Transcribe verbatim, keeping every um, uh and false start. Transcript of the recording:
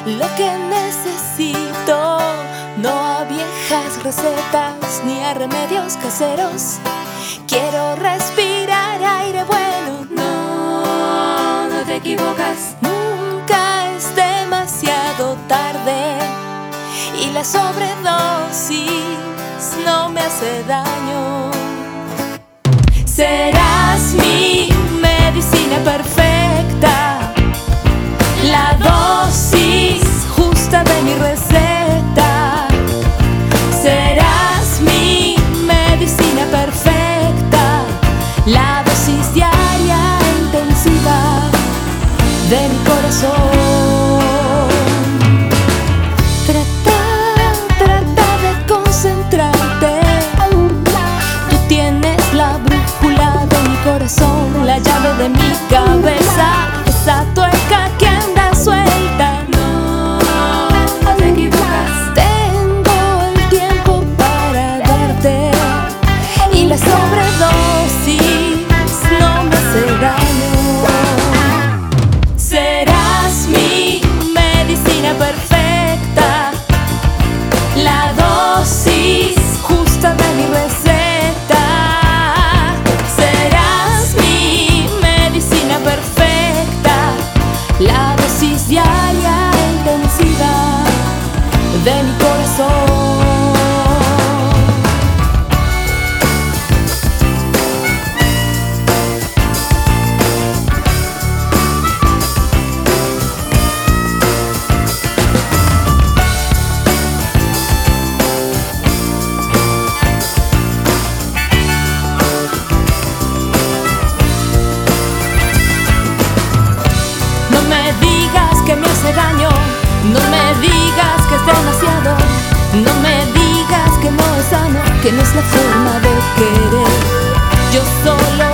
lo que necesito, no a viejas recetas ni a remedios caseros. Quiero respirar aire bueno. No, no te equivocas. Nunca es demasiado tarde y la sobredosis no me hace daño. Serás mi medicina perfecta, la dosis justa de mi receta. Serás mi medicina perfecta, la dosis diaria intensiva de mi corazón. Trata, trata de concentrarte. Tú tienes la brújula de mi corazón, la llave de mi cabeza, esa tuerca que anda suelta. No, no te equivocas. Tengo el tiempo para darte y la sobredosis no me hace daño. Serás mi medicina perfecta, la dosis justa de mi receta. Serás mi medicina perfecta, la dosis diaria intensiva de mi corazón. No me digas que me hace daño, no me digas que es demasiado, no me digas que no es sano, que no es la forma de querer. Yo solo